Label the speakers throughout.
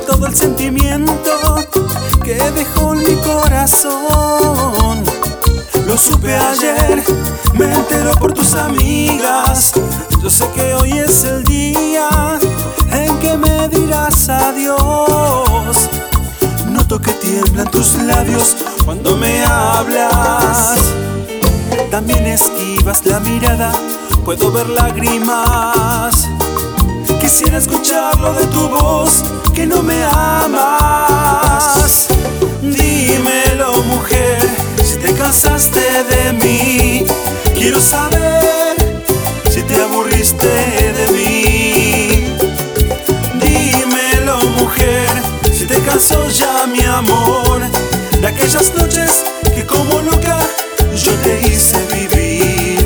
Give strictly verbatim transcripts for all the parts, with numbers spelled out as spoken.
Speaker 1: todo el sentimiento que dejó en mi corazón. Lo supe ayer, me entero por tus amigas. Yo sé que hoy es el día en que me dirás adiós. Noto que tiemblan tus labios cuando me hablas. También esquivas la mirada, puedo ver lágrimas. Quisiera escucharlo de tu voz, que no me amas. Dímelo, mujer, si te cansaste de mí. Quiero saber si te aburriste de mí. Dímelo, mujer, si te cansó ya mi amor de aquellas noches que como loca yo te hice vivir.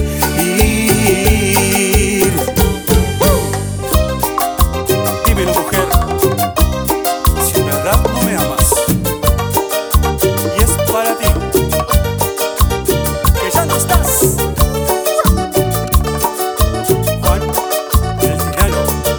Speaker 1: Dímelo, mujer, si en verdad no me amas. Y es para ti, que ya no estás. Juan, el tirano.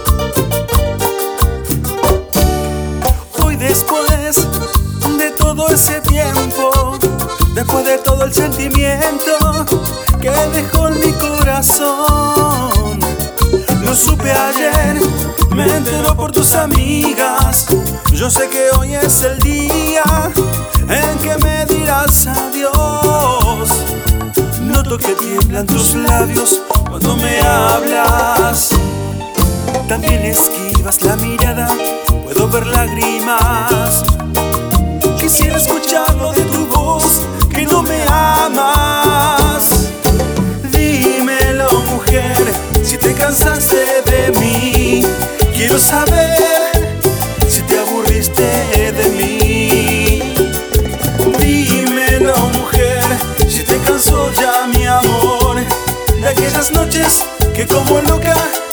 Speaker 1: Hoy después de todo ese tiempo, después de todo el sentimiento que dejó en mi corazón, lo supe ayer, me entero por tus amigas. Yo sé que hoy es el día en que me dirás adiós. Noto que tiemblan tus labios cuando me hablas. También esquivas la mirada, puedo ver lágrimas. Quisiera escucharlo de tu voz, que no me amas. Dímelo, mujer, si te cansaste de mí. Quiero saber si te aburriste de mí. Dímelo, mujer, si te cansó ya mi amor de aquellas noches que como loca